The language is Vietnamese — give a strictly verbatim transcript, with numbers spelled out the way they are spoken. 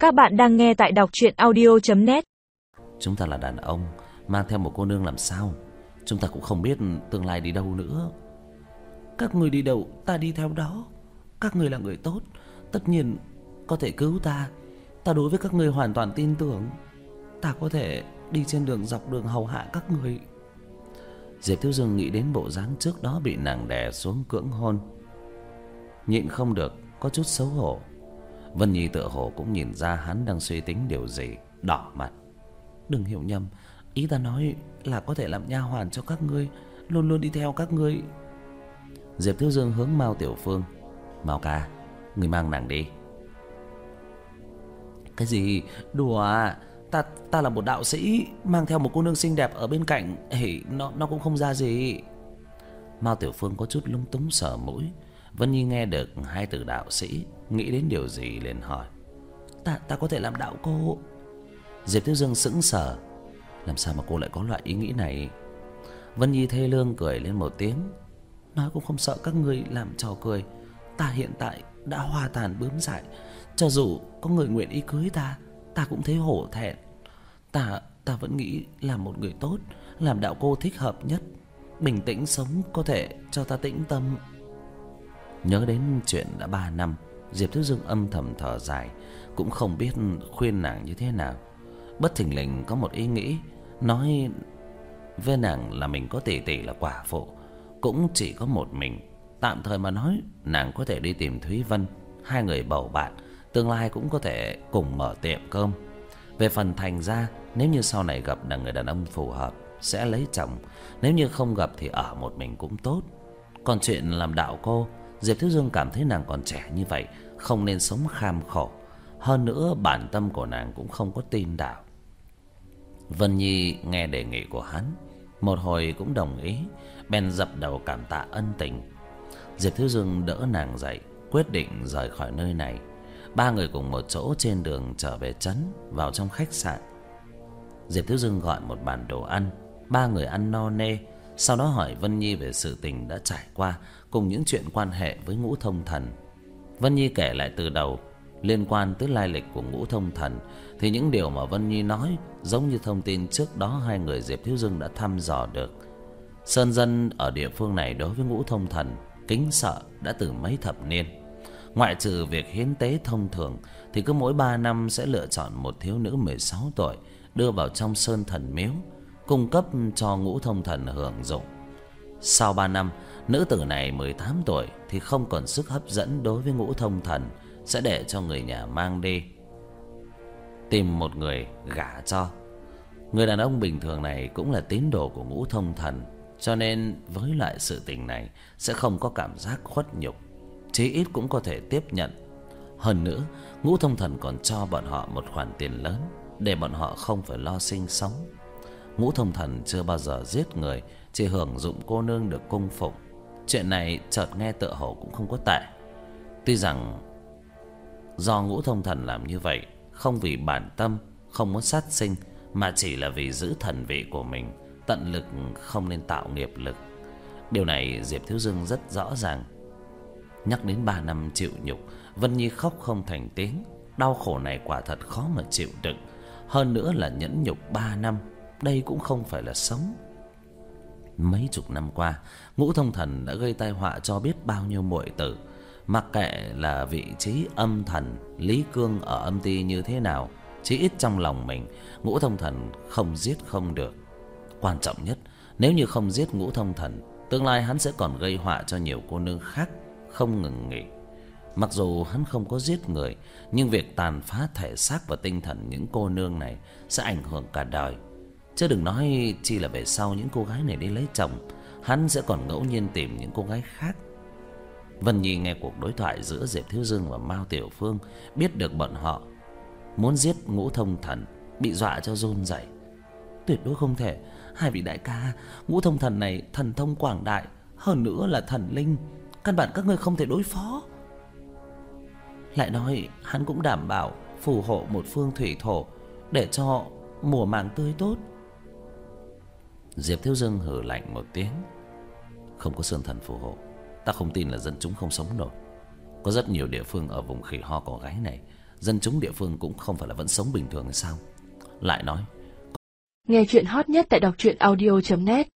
Các bạn đang nghe tại đọc truyện audio chấm net. Chúng ta là đàn ông, mang theo một cô nương làm sao? Chúng ta cũng không biết tương lai đi đâu nữa. Các người đi đâu, ta đi theo đó. Các người là người tốt, tất nhiên có thể cứu ta. Ta đối với các người hoàn toàn tin tưởng. Ta có thể đi trên đường dọc đường hầu hạ các người. Diệp Thiếu Dương nghĩ đến bộ dáng trước đó bị nàng đè xuống cưỡng hôn, nhịn không được có chút xấu hổ. Vân Nhi tựa hồ cũng nhìn ra hắn đang suy tính điều gì, đỏ mặt. Đừng hiểu nhầm, ý ta nói là có thể làm nha hoàn cho các ngươi, luôn luôn đi theo các ngươi. Diệp Thiếu Dương hướng Mao Tiểu Phương. Mao ca, người mang nàng đi. Cái gì? Đùa à? Ta ta là một đạo sĩ, mang theo một cô nương xinh đẹp ở bên cạnh, Ê, nó nó cũng không ra gì. Mao Tiểu Phương có chút lúng túng sờ mũi. Vân Nhi nghe được hai từ đạo sĩ, nghĩ đến điều gì liền hỏi. Ta ta có thể làm đạo cô. Diệp Thiếu Dương sững sờ. Làm sao mà cô lại có loại ý nghĩ này? Vân Nhi thê lương cười lên một tiếng. Nói cũng không sợ các người làm trò cười. Ta hiện tại đã hoa tàn bướm dại, cho dù có người nguyện ý cưới ta, ta cũng thấy hổ thẹn. Ta ta vẫn nghĩ là một người tốt, làm đạo cô thích hợp nhất. Bình tĩnh sống có thể cho ta tĩnh tâm. Nhớ đến chuyện đã ba năm, Diệp Thiếu Dương âm thầm thở dài, cũng không biết khuyên nàng như thế nào. Bất thình lình có một ý nghĩ, nói với nàng là mình có tỷ tỷ là quả phụ, cũng chỉ có một mình. Tạm thời mà nói, nàng có thể đi tìm Thúy Vân, hai người bầu bạn, tương lai cũng có thể cùng mở tiệm cơm. Về phần Thành gia, nếu như sau này gặp là người đàn ông phù hợp, sẽ lấy chồng. Nếu như không gặp thì ở một mình cũng tốt. Còn chuyện làm đạo cô, Diệp Thiếu Dương cảm thấy nàng còn trẻ như vậy, không nên sống kham khổ. Hơn nữa bản tâm của nàng cũng không có tin đạo. Vân Nhi nghe đề nghị của hắn, một hồi cũng đồng ý, bèn dập đầu cảm tạ ân tình. Diệp Thiếu Dương đỡ nàng dậy, quyết định rời khỏi nơi này. Ba người cùng một chỗ trên đường trở về trấn, vào trong khách sạn. Diệp Thiếu Dương gọi một bàn đồ ăn, ba người ăn no nê. Sau đó hỏi Vân Nhi về sự tình đã trải qua, cùng những chuyện quan hệ với Ngũ Thông Thần. Vân Nhi kể lại từ đầu liên quan tới lai lịch của Ngũ Thông Thần, thì những điều mà Vân Nhi nói giống như thông tin trước đó hai người Diệp Thiếu Dương đã thăm dò được. Sơn dân ở địa phương này đối với Ngũ Thông Thần kính sợ đã từ mấy thập niên. Ngoại trừ việc hiến tế thông thường, thì cứ mỗi ba năm sẽ lựa chọn một thiếu nữ mười sáu tuổi đưa vào trong Sơn Thần Miếu, cung cấp cho Ngũ Thông Thần hưởng dụng. Sau ba năm, nữ tử này mười tám tuổi thì không còn sức hấp dẫn đối với Ngũ Thông Thần, sẽ để cho người nhà mang đi, tìm một người gả cho. Người đàn ông bình thường này cũng là tín đồ của Ngũ Thông Thần, cho nên với lại sự tình này sẽ không có cảm giác khuất nhục, chí ít cũng có thể tiếp nhận. Hơn nữa, Ngũ Thông Thần còn cho bọn họ một khoản tiền lớn để bọn họ không phải lo sinh sống. Ngũ Thông Thần chưa bao giờ giết người, chỉ hưởng dụng cô nương được cung phụng. Chuyện này chợt nghe tựa hồ cũng không có tệ. Tuy rằng do Ngũ Thông Thần làm như vậy không vì bản tâm, không muốn sát sinh, mà chỉ là vì giữ thần vị của mình, tận lực không nên tạo nghiệp lực. Điều này Diệp Thiếu Dương rất rõ ràng. Nhắc đến ba năm chịu nhục, Vân Nhi khóc không thành tiếng. Đau khổ này quả thật khó mà chịu đựng. Hơn nữa là nhẫn nhục ba năm, đây cũng không phải là sống. Mấy chục năm qua, Ngũ Thông Thần đã gây tai họa cho biết bao nhiêu muội tử. Mặc kệ là vị trí âm thần Lý Cương ở âm ty như thế nào, chí ít trong lòng mình, Ngũ Thông Thần không giết không được. Quan trọng nhất, nếu như không giết Ngũ Thông Thần, tương lai hắn sẽ còn gây họa cho nhiều cô nương khác không ngừng nghỉ. Mặc dù hắn không có giết người, nhưng việc tàn phá thể xác và tinh thần những cô nương này sẽ ảnh hưởng cả đời. Chứ đừng nói chi là về sau những cô gái này đi lấy chồng, hắn sẽ còn ngẫu nhiên tìm những cô gái khác. Vân Nhi nghe cuộc đối thoại giữa Diệp Thiếu Dương và Mao Tiểu Phương, biết được bọn họ muốn giết Ngũ Thông Thần, bị dọa cho run rẩy. Tuyệt đối không thể, hai vị đại ca, Ngũ Thông Thần này thần thông quảng đại, hơn nữa là thần linh, căn bản các ngươi không thể đối phó. Lại nói hắn cũng đảm bảo phù hộ một phương thủy thổ, để cho mùa màng tươi tốt. Diệp Thiếu Dương hừ lạnh một tiếng. Không có sơn thần phù hộ, ta không tin là dân chúng không sống nổi. Có rất nhiều địa phương ở vùng khỉ ho cỏ gáy này dân chúng địa phương cũng không phải là vẫn sống bình thường hay sao? Lại nói, nghe chuyện hot nhất tại đọc truyện audio chấm net.